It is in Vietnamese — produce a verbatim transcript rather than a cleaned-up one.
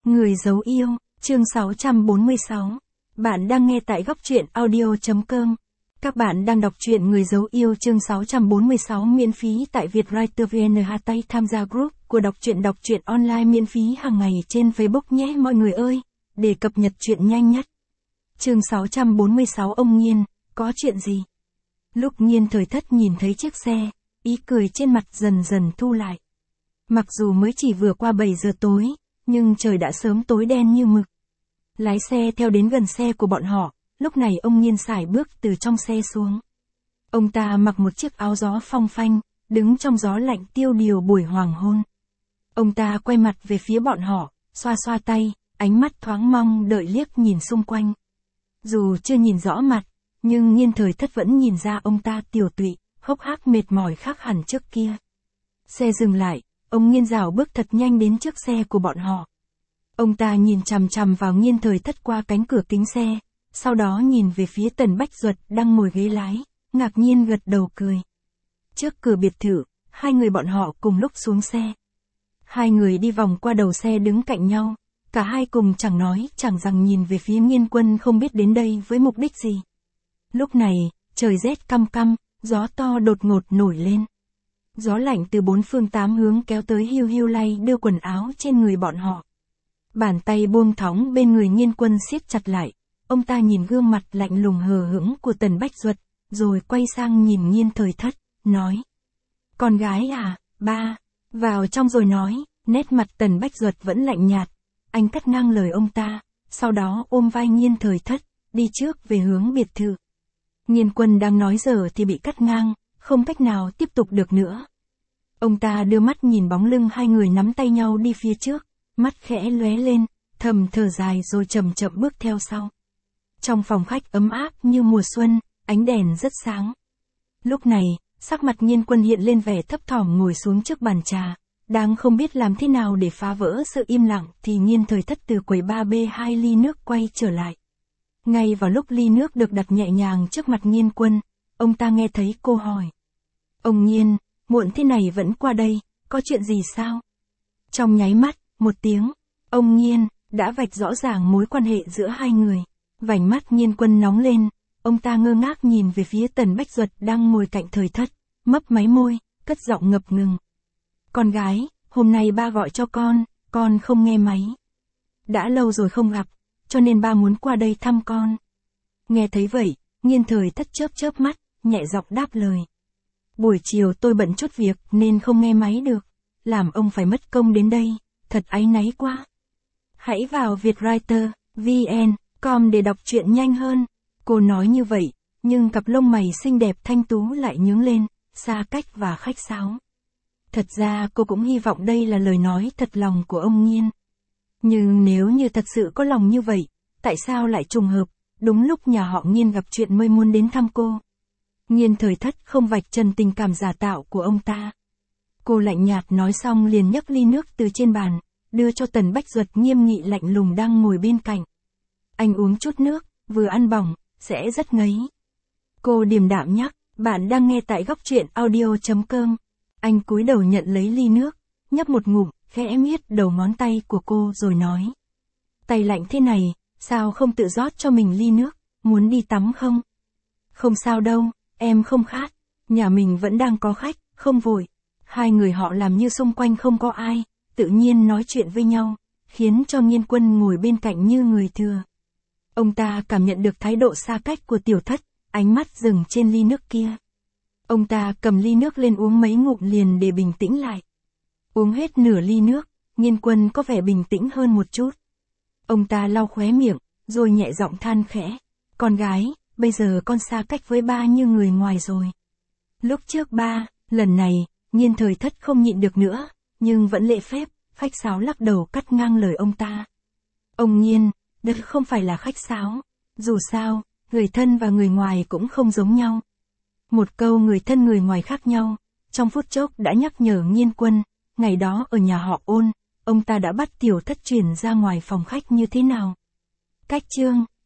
Người giấu yêu, chương sáu trăm bốn mươi sáu. Bạn đang nghe tại góc truyện audio chấm com. Các bạn đang đọc truyện Người giấu yêu chương sáu trăm bốn mươi sáu miễn phí tại Vietwriter vê en. Hãy tham gia group của đọc truyện đọc truyện online miễn phí hàng ngày trên Facebook nhé mọi người ơi, để cập nhật truyện nhanh nhất. Chương sáu trăm bốn mươi sáu. Ông Nhiên, có chuyện gì? Lúc Nhiên Thời Thất nhìn thấy chiếc xe, ý cười trên mặt dần dần thu lại. Mặc dù mới chỉ vừa qua bảy giờ tối, nhưng trời đã sớm tối đen như mực. Lái xe theo đến gần xe của bọn họ, lúc này ông Nhiên sải bước từ trong xe xuống. Ông ta mặc một chiếc áo gió phong phanh, đứng trong gió lạnh tiêu điều buổi hoàng hôn. Ông ta quay mặt về phía bọn họ, xoa xoa tay, ánh mắt thoáng mong đợi liếc nhìn xung quanh. Dù chưa nhìn rõ mặt, nhưng Nhiên Thời Thất vẫn nhìn ra ông ta tiều tụy, hốc hác mệt mỏi khác hẳn trước kia. Xe dừng lại, ông Nhiên rảo bước thật nhanh đến trước xe của bọn họ. Ông ta nhìn chằm chằm vào Nhiên Thời Thất qua cánh cửa kính xe, sau đó nhìn về phía Tần Bách Duật đang ngồi ghế lái, ngạc nhiên gật đầu cười. Trước cửa biệt thự, hai người bọn họ cùng lúc xuống xe. Hai người đi vòng qua đầu xe đứng cạnh nhau, cả hai cùng chẳng nói chẳng rằng nhìn về phía Nhiên Quân không biết đến đây với mục đích gì. Lúc này, trời rét căm căm, gió to đột ngột nổi lên. Gió lạnh từ bốn phương tám hướng kéo tới hiu hiu lay đưa quần áo trên người bọn họ. Bàn tay buông thõng bên người Nhiên Quân siết chặt lại, ông ta nhìn gương mặt lạnh lùng hờ hững của Tần Bách Duật, rồi quay sang nhìn Nhiên Thời Thất, nói. Con gái à, ba, vào trong rồi nói, nét mặt Tần Bách Duật vẫn lạnh nhạt, anh cắt ngang lời ông ta, sau đó ôm vai Nhiên Thời Thất, đi trước về hướng biệt thự. Nhiên Quân đang nói giờ thì bị cắt ngang, không cách nào tiếp tục được nữa. Ông ta đưa mắt nhìn bóng lưng hai người nắm tay nhau đi phía trước, mắt khẽ lóe lên, thầm thở dài rồi chậm chậm bước theo sau. Trong phòng khách ấm áp như mùa xuân, ánh đèn rất sáng. Lúc này, sắc mặt Nhiên Quân hiện lên vẻ thấp thỏm ngồi xuống trước bàn trà, đang không biết làm thế nào để phá vỡ sự im lặng thì Nhiên Thời Thất từ quầy ba bê hai ly nước quay trở lại. Ngay vào lúc ly nước được đặt nhẹ nhàng trước mặt Nhiên Quân, ông ta nghe thấy cô hỏi. Ông Nhiên, muộn thế này vẫn qua đây, có chuyện gì sao? Trong nháy mắt, một tiếng, ông Nhiên đã vạch rõ ràng mối quan hệ giữa hai người. Vành mắt Nhiên Quân nóng lên, ông ta ngơ ngác nhìn về phía Tần Bách Duật đang ngồi cạnh Thời Thất, mấp máy môi, cất giọng ngập ngừng. Con gái, hôm nay ba gọi cho con, con không nghe máy. Đã lâu rồi không gặp, cho nên ba muốn qua đây thăm con. Nghe thấy vậy, Nhiên Thời Thất chớp chớp mắt, nhẹ giọng đáp lời. Buổi chiều tôi bận chút việc nên không nghe máy được, làm ông phải mất công đến đây, thật áy náy quá. Hãy vào Vietwriter vê en com để đọc truyện nhanh hơn. Cô nói như vậy, nhưng cặp lông mày xinh đẹp thanh tú lại nhướng lên, xa cách và khách sáo. Thật ra cô cũng hy vọng đây là lời nói thật lòng của ông Nhiên. Nhưng nếu như thật sự có lòng như vậy, tại sao lại trùng hợp, đúng lúc nhà họ Nhiên gặp chuyện mới muốn đến thăm cô? Nhiên Thời Thất không vạch trần tình cảm giả tạo của ông ta. Cô lạnh nhạt nói xong liền nhấc ly nước từ trên bàn, đưa cho Tần Bách Duật nghiêm nghị lạnh lùng đang ngồi bên cạnh. Anh uống chút nước, vừa ăn bỏng, sẽ rất ngấy. Cô điềm đạm nhắc, bạn đang nghe tại góc truyện audio chấm com. Anh cúi đầu nhận lấy ly nước, nhấp một ngụm, khẽ miết đầu ngón tay của cô rồi nói. Tay lạnh thế này, sao không tự rót cho mình ly nước, muốn đi tắm không? Không sao đâu, em không khát, nhà mình vẫn đang có khách, không vội. Hai người họ làm như xung quanh không có ai, tự nhiên nói chuyện với nhau, khiến cho Nhiên Quân ngồi bên cạnh như người thừa. Ông ta cảm nhận được thái độ xa cách của Tiểu Thất, ánh mắt dừng trên ly nước kia. Ông ta cầm ly nước lên uống mấy ngụm liền để bình tĩnh lại. Uống hết nửa ly nước, Nhiên Quân có vẻ bình tĩnh hơn một chút. Ông ta lau khóe miệng, rồi nhẹ giọng than khẽ. Con gái, bây giờ con xa cách với ba như người ngoài rồi. Lúc trước ba, lần này, Nhiên Thời Thất không nhịn được nữa, nhưng vẫn lễ phép, khách sáo lắc đầu cắt ngang lời ông ta. Ông Nhiên, đó không phải là khách sáo. Dù sao, người thân và người ngoài cũng không giống nhau. Một câu người thân người ngoài khác nhau, trong phút chốc đã nhắc nhở Nhiên Quân, ngày đó ở nhà họ Ôn, ông ta đã bắt Tiểu Thất chuyển ra ngoài phòng khách như thế nào. Cách chương